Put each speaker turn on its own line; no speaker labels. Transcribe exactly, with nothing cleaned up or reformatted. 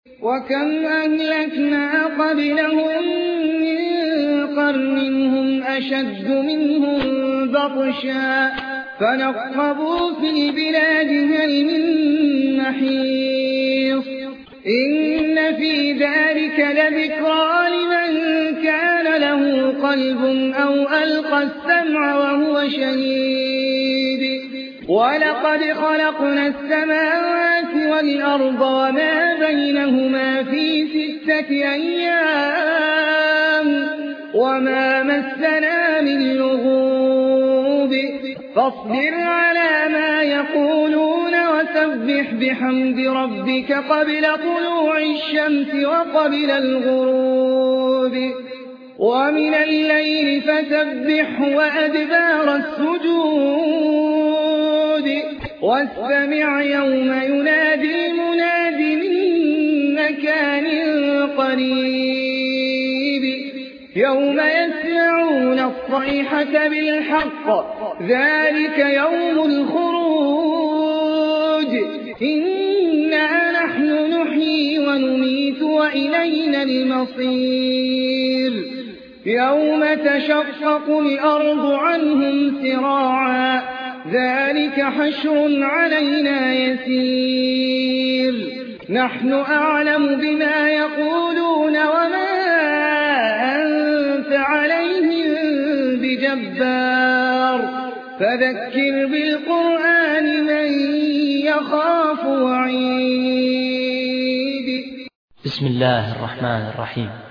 وكم أهلكنا قبلهم من قرن هم أشد منهم بطشا فنقبوا في البلاد هل من محيص إن في ذلك لذكرى لمن كان له قلب أو ألقى السمع وهو شهيد ولقد خلقنا السماوات والأرض وما بينهما في ستة أيام وما مسنا من لغوب فاصبر على ما يقولون وسبح بحمد ربك قبل طلوع الشمس وقبل الغروب ومن الليل فسبح وأدبار السجود واستمع يوم ينادي مناد من مكان قريب يوم يسمعون الصيحة بالحق ذلك يوم الخروج إنا نحن نحيي ونميت وإلينا المصير يوم تشقق الأرض عنهم سراعا ذلك حشر علينا يسير نحن أعلم بما يقولون وما أنت عليهم بجبار فذكر بالقرآن من يخاف وعيد.
بسم الله الرحمن الرحيم.